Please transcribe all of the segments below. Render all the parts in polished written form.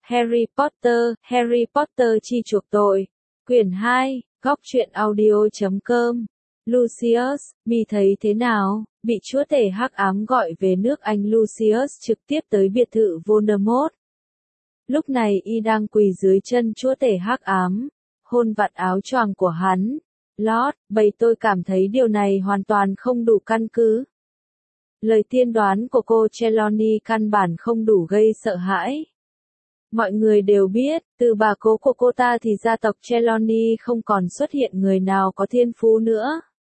Harry Potter chi chuộc tội. Quyển 2, góc truyện audio.com. Lucius, mi thấy thế nào? Bị chúa tể hắc ám gọi về nước Anh, Lucius trực tiếp tới biệt thự Voldemort. Lúc này y đang quỳ dưới chân chúa tể hắc ám, hôn vạt áo choàng của hắn. Lord, bầy tôi cảm thấy điều này hoàn toàn không đủ căn cứ. Lời tiên đoán của cô Trelawney căn bản không đủ gây sợ hãi. Mọi người đều biết, từ bà cố của cô ta thì gia tộc Trelawney không còn xuất hiện người nào có thiên phú nữa.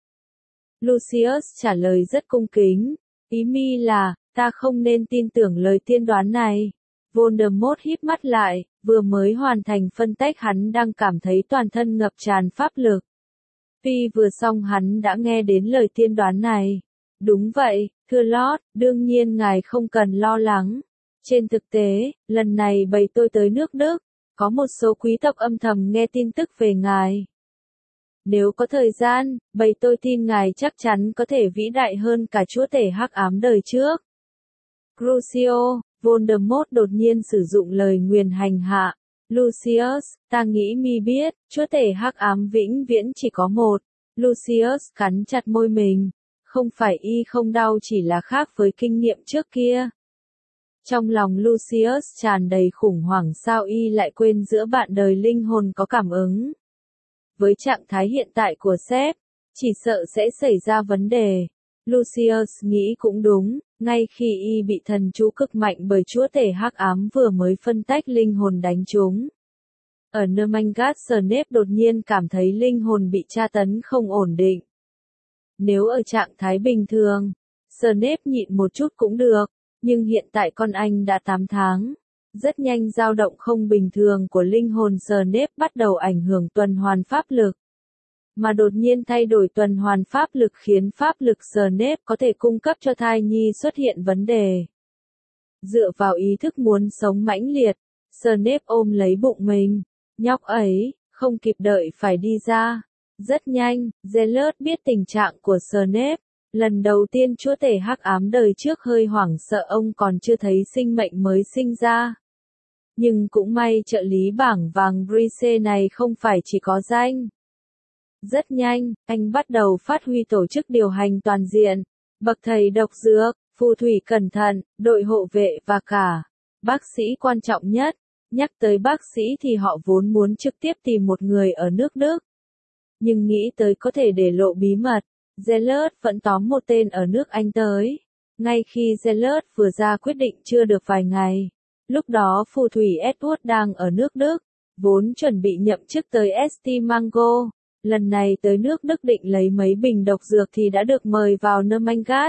Lucius trả lời rất cung kính. Ý mi là, ta không nên tin tưởng lời tiên đoán này. Voldemort híp mắt lại, vừa mới hoàn thành phân tách hắn đang cảm thấy toàn thân ngập tràn pháp lực. Tuy vừa xong hắn đã nghe đến lời tiên đoán này. Đúng vậy, thưa Lord, đương nhiên ngài không cần lo lắng. Trên thực tế, lần này bầy tôi tới nước Đức, có một số quý tộc âm thầm nghe tin tức về ngài. Nếu có thời gian, bầy tôi tin ngài chắc chắn có thể vĩ đại hơn cả chúa tể hắc ám đời trước. Crucio, Voldemort đột nhiên sử dụng lời nguyền hành hạ. Lucius, ta nghĩ mi biết, chúa tể hắc ám vĩnh viễn chỉ có một. Lucius cắn chặt môi mình. Không phải y không đau, chỉ là khác với kinh nghiệm trước kia. Trong lòng Lucius tràn đầy khủng hoảng, sao y lại quên giữa bạn đời linh hồn có cảm ứng. Với trạng thái hiện tại của sếp, chỉ sợ sẽ xảy ra vấn đề. Lucius nghĩ cũng đúng, ngay khi y bị thần chú cực mạnh bởi chúa tể hắc ám vừa mới phân tách linh hồn đánh trúng. Ở Nermangat, Snape đột nhiên cảm thấy linh hồn bị tra tấn không ổn định. Nếu ở trạng thái bình thường, Snape nhịn một chút cũng được, nhưng hiện tại con anh đã 8 tháng. Rất nhanh dao động không bình thường của linh hồn Snape bắt đầu ảnh hưởng tuần hoàn pháp lực. Mà đột nhiên thay đổi tuần hoàn pháp lực khiến pháp lực Snape có thể cung cấp cho thai nhi xuất hiện vấn đề. Dựa vào ý thức muốn sống mãnh liệt, Snape ôm lấy bụng mình. Nhóc ấy, không kịp đợi phải đi ra. Rất nhanh, Zealot biết tình trạng của Snape. Lần đầu tiên chúa tể hắc ám đời trước hơi hoảng sợ, ông còn chưa thấy sinh mệnh mới sinh ra. Nhưng cũng may trợ lý bảng vàng Brice này không phải chỉ có danh. Rất nhanh, anh bắt đầu phát huy tổ chức điều hành toàn diện. Bậc thầy độc dược, phù thủy cẩn thận, đội hộ vệ và cả bác sĩ quan trọng nhất. Nhắc tới bác sĩ thì họ vốn muốn trực tiếp tìm một người ở nước Đức. Nhưng nghĩ tới có thể để lộ bí mật, Zealot vẫn tóm một tên ở nước Anh tới. Ngay khi Zealot vừa ra quyết định chưa được vài ngày, lúc đó phù thủy Edward đang ở nước Đức, vốn chuẩn bị nhậm chức tới St. Mungo. Lần này tới nước Đức định lấy mấy bình độc dược thì đã được mời vào Nermangat.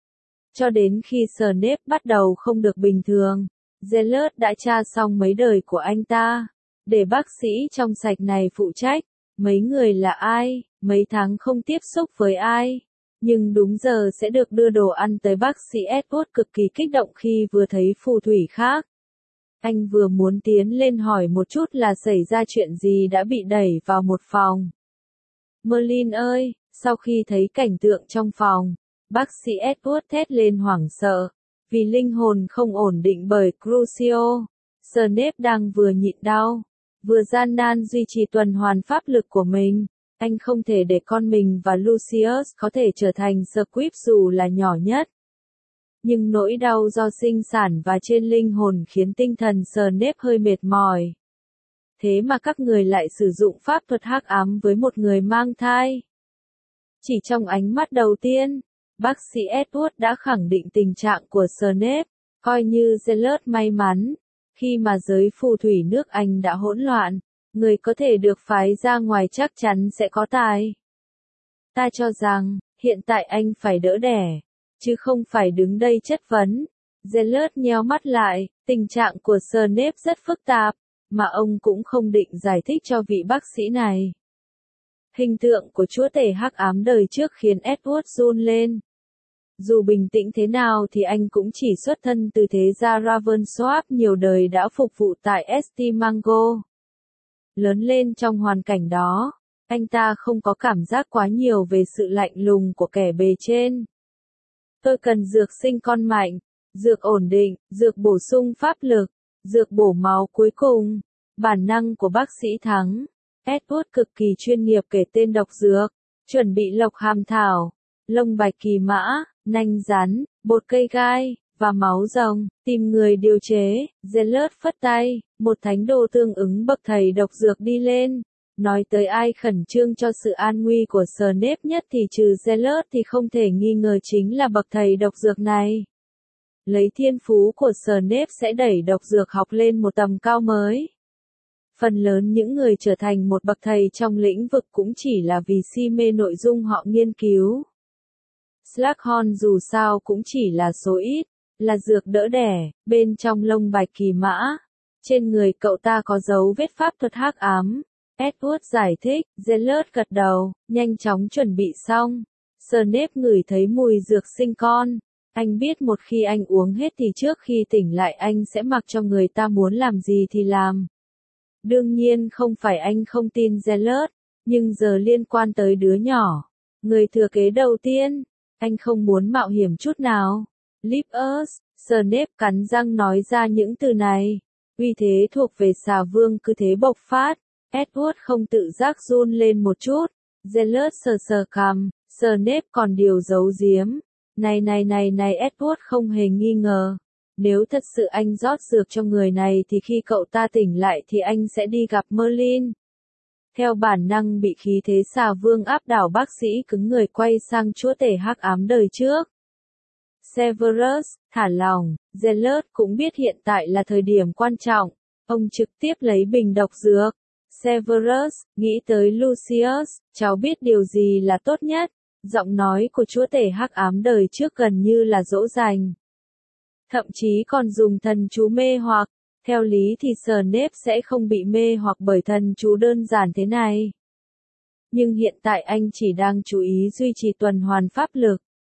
Cho đến khi Snape bắt đầu không được bình thường, Zealot đã tra xong mấy đời của anh ta, để bác sĩ trong sạch này phụ trách. Mấy người là ai, mấy tháng không tiếp xúc với ai, nhưng đúng giờ sẽ được đưa đồ ăn tới. Bác sĩ Edward cực kỳ kích động khi vừa thấy phù thủy khác. Anh vừa muốn tiến lên hỏi một chút là xảy ra chuyện gì đã bị đẩy vào một phòng. Merlin ơi, sau khi thấy cảnh tượng trong phòng, bác sĩ Edward thét lên hoảng sợ, vì linh hồn không ổn định bởi Crucio. Snape đang vừa nhịn đau, vừa gian nan duy trì tuần hoàn pháp lực của mình. Anh không thể để con mình và Lucius có thể trở thành Squib dù là nhỏ nhất. Nhưng nỗi đau do sinh sản và trên linh hồn khiến tinh thần Snape hơi mệt mỏi. Thế mà các người lại sử dụng pháp thuật hắc ám với một người mang thai. Chỉ trong ánh mắt đầu tiên, bác sĩ Edward đã khẳng định tình trạng của Snape, coi như Zealot may mắn. Khi mà giới phù thủy nước Anh đã hỗn loạn, người có thể được phái ra ngoài chắc chắn sẽ có tài. Ta cho rằng, hiện tại anh phải đỡ đẻ, chứ không phải đứng đây chất vấn. Zealot nheo mắt lại, tình trạng của Snape rất phức tạp, mà ông cũng không định giải thích cho vị bác sĩ này. Hình tượng của chúa tể hắc ám đời trước khiến Edward run lên. Dù bình tĩnh thế nào thì anh cũng chỉ xuất thân từ thế gia Ravensworth, nhiều đời đã phục vụ tại St. Mungo. Lớn lên trong hoàn cảnh đó, anh ta không có cảm giác quá nhiều về sự lạnh lùng của kẻ bề trên. Tôi cần dược sinh con mạnh, dược ổn định, dược bổ sung pháp lực. Dược bổ máu cuối cùng. Bản năng của bác sĩ thắng. Edward cực kỳ chuyên nghiệp kể tên độc dược. Chuẩn bị lộc hàm thảo, lông bạch kỳ mã, nanh rắn, bột cây gai, và máu rồng. Tìm người điều chế. Zealot phất tay. Một thánh đồ tương ứng bậc thầy độc dược đi lên. Nói tới ai khẩn trương cho sự an nguy của Snape nhất thì trừ Zealot thì không thể nghi ngờ chính là bậc thầy độc dược này. Lấy thiên phú của Snape sẽ đẩy độc dược học lên một tầm cao mới. Phần lớn những người trở thành một bậc thầy trong lĩnh vực cũng chỉ là vì si mê nội dung họ nghiên cứu. Slughorn dù sao cũng chỉ là số ít, là dược đỡ đẻ, bên trong lông bạch kỳ mã. Trên người cậu ta có dấu vết pháp thuật hắc ám. Edward giải thích, Zealot gật đầu, nhanh chóng chuẩn bị xong. Snape ngửi thấy mùi dược sinh con. Anh biết một khi anh uống hết thì trước khi tỉnh lại anh sẽ mặc cho người ta muốn làm gì thì làm. Đương nhiên không phải anh không tin Zealot, nhưng giờ liên quan tới đứa nhỏ. Người thừa kế đầu tiên, anh không muốn mạo hiểm chút nào. Leave us, Snape cắn răng nói ra những từ này. Uy thế thuộc về xà vương cứ thế bộc phát. Edward không tự giác run lên một chút. Zealot sờ sờ cằm, Snape còn điều giấu giếm. Này Edward không hề nghi ngờ. Nếu thật sự anh rót dược cho người này thì khi cậu ta tỉnh lại thì anh sẽ đi gặp Merlin. Theo bản năng bị khí thế xà vương áp đảo bác sĩ cứng người quay sang chúa tể hắc ám đời trước. Severus, thả lòng, Zealot cũng biết hiện tại là thời điểm quan trọng. Ông trực tiếp lấy bình độc dược. Severus, nghĩ tới Lucius, cháu biết điều gì là tốt nhất. Giọng nói của chúa tể hắc ám đời trước gần như là dỗ dành. Thậm chí còn dùng thần chú mê hoặc. Theo lý thì Snape sẽ không bị mê hoặc bởi thần chú đơn giản thế này. Nhưng hiện tại anh chỉ đang chú ý duy trì tuần hoàn pháp lực.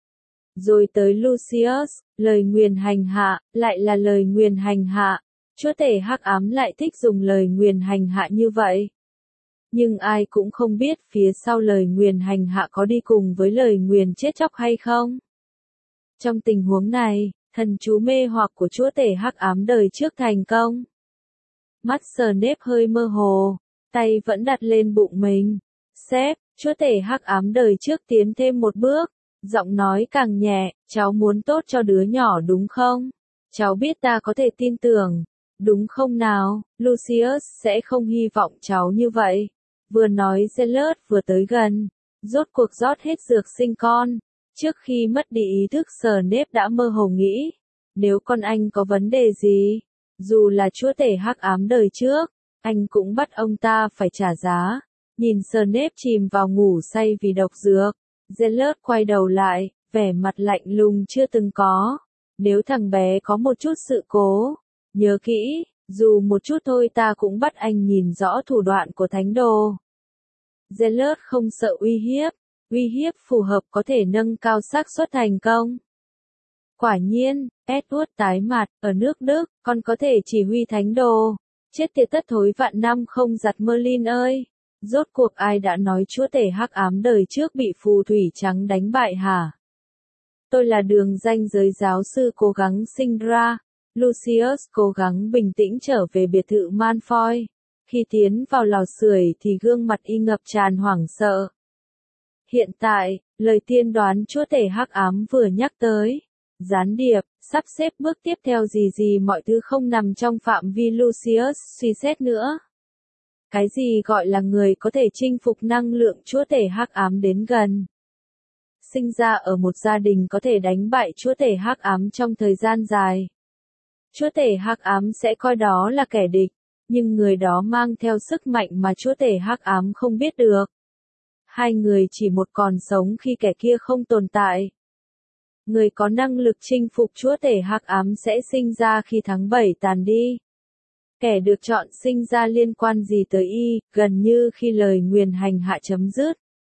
Rồi tới Lucius, lời nguyền hành hạ, lại là lời nguyền hành hạ. Chúa tể hắc ám lại thích dùng lời nguyền hành hạ như vậy. Nhưng ai cũng không biết phía sau lời nguyền hành hạ có đi cùng với lời nguyền chết chóc hay không. Trong tình huống này, thần chú mê hoặc của chúa tể hắc ám đời trước thành công. Mắt Snape hơi mơ hồ, tay vẫn đặt lên bụng mình. Sếp, chúa tể hắc ám đời trước tiến thêm một bước, giọng nói càng nhẹ, cháu muốn tốt cho đứa nhỏ đúng không? Cháu biết ta có thể tin tưởng, đúng không nào? Lucius sẽ không hy vọng cháu như vậy. Vừa nói Zealot vừa tới gần, rốt cuộc rót hết dược sinh con. Trước khi mất đi ý thức Snape đã mơ hồ nghĩ, nếu con anh có vấn đề gì, dù là chúa tể hắc ám đời trước, anh cũng bắt ông ta phải trả giá. Nhìn Snape chìm vào ngủ say vì độc dược, Zealot quay đầu lại, vẻ mặt lạnh lùng chưa từng có. Nếu thằng bé có một chút sự cố, nhớ kỹ, dù một chút thôi ta cũng bắt anh nhìn rõ thủ đoạn của thánh đồ. Zealot không sợ uy hiếp phù hợp có thể nâng cao xác suất thành công. Quả nhiên, Edward tái mặt, ở nước Đức, con có thể chỉ huy thánh đồ. Chết tiệt tất thối vạn năm không giặt Merlin ơi. Rốt cuộc ai đã nói chúa tể hắc ám đời trước bị phù thủy trắng đánh bại hả? Tôi là đường danh giới giáo sư cố gắng sinh ra. Lucius cố gắng bình tĩnh trở về biệt thự Malfoy. Khi tiến vào lò sưởi thì gương mặt y ngập tràn hoảng sợ. Hiện tại, lời tiên đoán chúa tể hắc ám vừa nhắc tới. Gián điệp, sắp xếp bước tiếp theo gì mọi thứ không nằm trong phạm vi Lucius suy xét nữa. Cái gì gọi là người có thể chinh phục năng lượng chúa tể hắc ám đến gần? Sinh ra ở một gia đình có thể đánh bại chúa tể hắc ám trong thời gian dài. Chúa tể hắc ám sẽ coi đó là kẻ địch, nhưng người đó mang theo sức mạnh mà chúa tể hắc ám không biết được. Hai người chỉ một còn sống khi kẻ kia không tồn tại. Người có năng lực chinh phục chúa tể hắc ám sẽ sinh ra khi tháng 7 tàn đi. Kẻ được chọn sinh ra liên quan gì tới y, gần như khi lời nguyền hành hạ chấm dứt.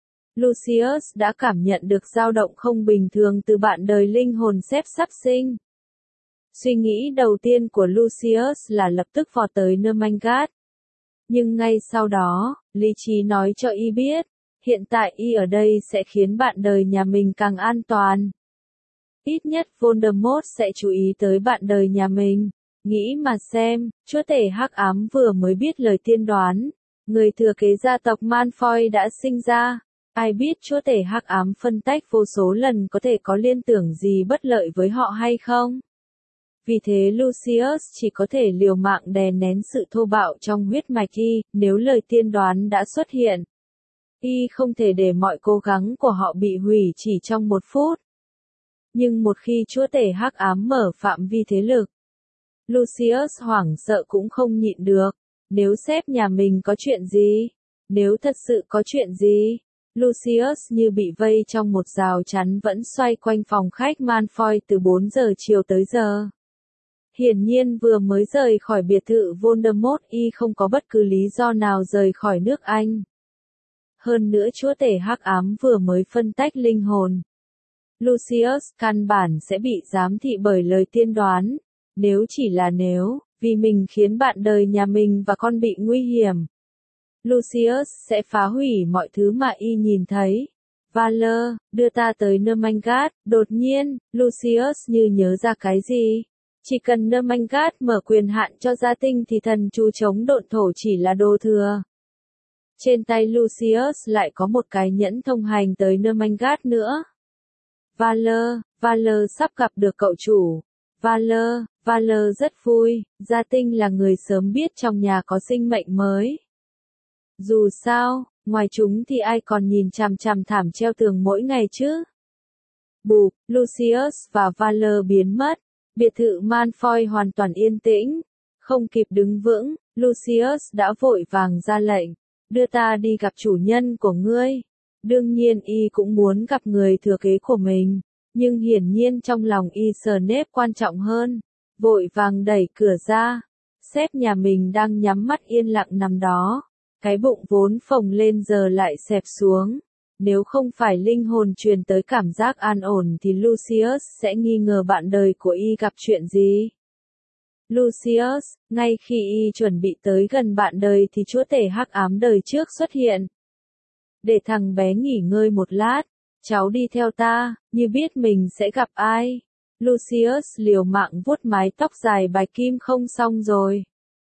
Lucius đã cảm nhận được dao động không bình thường từ bạn đời linh hồn xếp sắp sinh. Suy nghĩ đầu tiên của Lucius là lập tức vọt tới Nermangat. Nhưng ngay sau đó, lý trí nói cho y biết, hiện tại y ở đây sẽ khiến bạn đời nhà mình càng an toàn. Ít nhất Voldemort sẽ chú ý tới bạn đời nhà mình. Nghĩ mà xem, chúa tể hắc ám vừa mới biết lời tiên đoán, người thừa kế gia tộc Malfoy đã sinh ra. Ai biết chúa tể hắc ám phân tách vô số lần có thể có liên tưởng gì bất lợi với họ hay không? Vì thế Lucius chỉ có thể liều mạng đè nén sự thô bạo trong huyết mạch y, nếu lời tiên đoán đã xuất hiện. Y không thể để mọi cố gắng của họ bị hủy chỉ trong 1 phút. Nhưng một khi chúa tể hắc ám mở phạm vi thế lực, Lucius hoảng sợ cũng không nhịn được. Nếu sếp nhà mình có chuyện gì? Nếu thật sự có chuyện gì? Lucius như bị vây trong một rào chắn vẫn xoay quanh phòng khách Malfoy từ 4 giờ chiều tới giờ. Hiển nhiên vừa mới rời khỏi biệt thự Voldemort y không có bất cứ lý do nào rời khỏi nước Anh. Hơn nữa chúa tể hắc ám vừa mới phân tách linh hồn. Lucius căn bản sẽ bị giám thị bởi lời tiên đoán. Nếu chỉ là nếu, vì mình khiến bạn đời nhà mình và con bị nguy hiểm. Lucius sẽ phá hủy mọi thứ mà y nhìn thấy. Valor, đưa ta tới Nermangat. Đột nhiên, Lucius như nhớ ra cái gì. Chỉ cần Nermangat mở quyền hạn cho gia tinh thì thần chú chống độn thổ chỉ là đồ thừa. Trên tay Lucius lại có một cái nhẫn thông hành tới Nermangat nữa. Valor sắp gặp được cậu chủ. Valor rất vui, gia tinh là người sớm biết trong nhà có sinh mệnh mới. Dù sao, ngoài chúng thì ai còn nhìn chằm chằm thảm treo tường mỗi ngày chứ? Bụp, Lucius và Valor biến mất. Biệt thự Malfoy hoàn toàn yên tĩnh. Không kịp đứng vững, Lucius đã vội vàng ra lệnh. Đưa ta đi gặp chủ nhân của ngươi. Đương nhiên y cũng muốn gặp người thừa kế của mình. Nhưng hiển nhiên trong lòng y Snape quan trọng hơn. Vội vàng đẩy cửa ra. Sếp nhà mình đang nhắm mắt yên lặng nằm đó. Cái bụng vốn phồng lên giờ lại xẹp xuống. Nếu không phải linh hồn truyền tới cảm giác an ổn thì Lucius sẽ nghi ngờ bạn đời của y gặp chuyện gì. Lucius, ngay khi y chuẩn bị tới gần bạn đời thì chúa tể hắc ám đời trước xuất hiện. Để thằng bé nghỉ ngơi một lát, cháu đi theo ta, như biết mình sẽ gặp ai. Lucius liều mạng vuốt mái tóc dài bạch kim không xong rồi.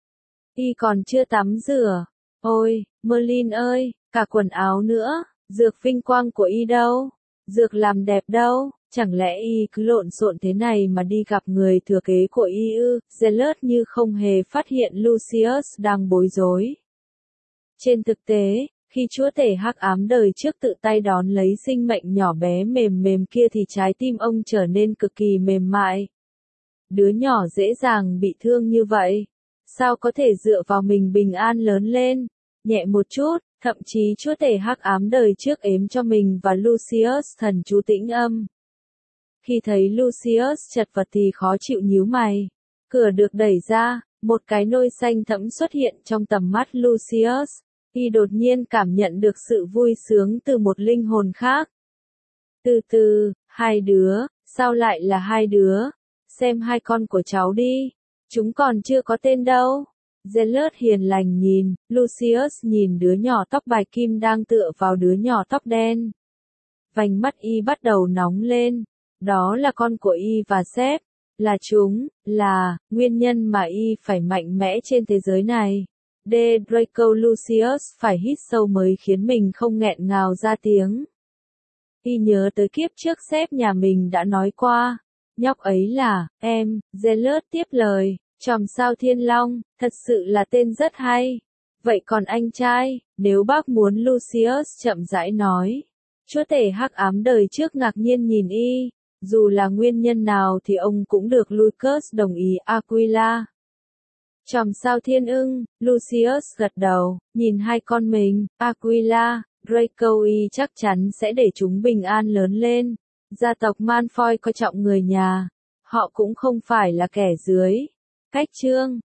Y còn chưa tắm rửa. Ôi, Merlin ơi, cả quần áo nữa, dược vinh quang của y đâu? Dược làm đẹp đâu? Chẳng lẽ y cứ lộn xộn thế này mà đi gặp người thừa kế của y ư? Zealot như không hề phát hiện Lucius đang bối rối. Trên thực tế, khi chúa tể hắc ám đời trước tự tay đón lấy sinh mệnh nhỏ bé mềm mềm kia thì trái tim ông trở nên cực kỳ mềm mại. Đứa nhỏ dễ dàng bị thương như vậy. Sao có thể dựa vào mình bình an lớn lên? Nhẹ một chút, thậm chí chúa tể hắc ám đời trước ếm cho mình và Lucius thần chú tĩnh âm. Khi thấy Lucius chật vật thì khó chịu nhíu mày. Cửa được đẩy ra, một cái nôi xanh thẫm xuất hiện trong tầm mắt Lucius. Y đột nhiên cảm nhận được sự vui sướng từ một linh hồn khác. Từ từ, hai đứa, sao lại là hai đứa? Xem hai con của cháu đi. Chúng còn chưa có tên đâu. Zealot hiền lành nhìn, Lucius nhìn đứa nhỏ tóc bạch kim đang tựa vào đứa nhỏ tóc đen. Vành mắt y bắt đầu nóng lên. Đó là con của y và sếp. Là chúng, là, nguyên nhân mà y phải mạnh mẽ trên thế giới này. Draco Lucius phải hít sâu mới khiến mình không nghẹn ngào ra tiếng. Y nhớ tới kiếp trước sếp nhà mình đã nói qua. Nhóc ấy là, em, Zealot tiếp lời. Chòm sao thiên long, thật sự là tên rất hay. Vậy còn anh trai, nếu bác muốn Lucius chậm rãi nói. Chúa tể hắc ám đời trước ngạc nhiên nhìn y. Dù là nguyên nhân nào thì ông cũng được Lucas đồng ý Aquila. Chòm sao thiên ưng, Lucius gật đầu, nhìn hai con mình, Aquila, Draco y chắc chắn sẽ để chúng bình an lớn lên. Gia tộc Malfoy coi trọng người nhà. Họ cũng không phải là kẻ dưới. Cách chương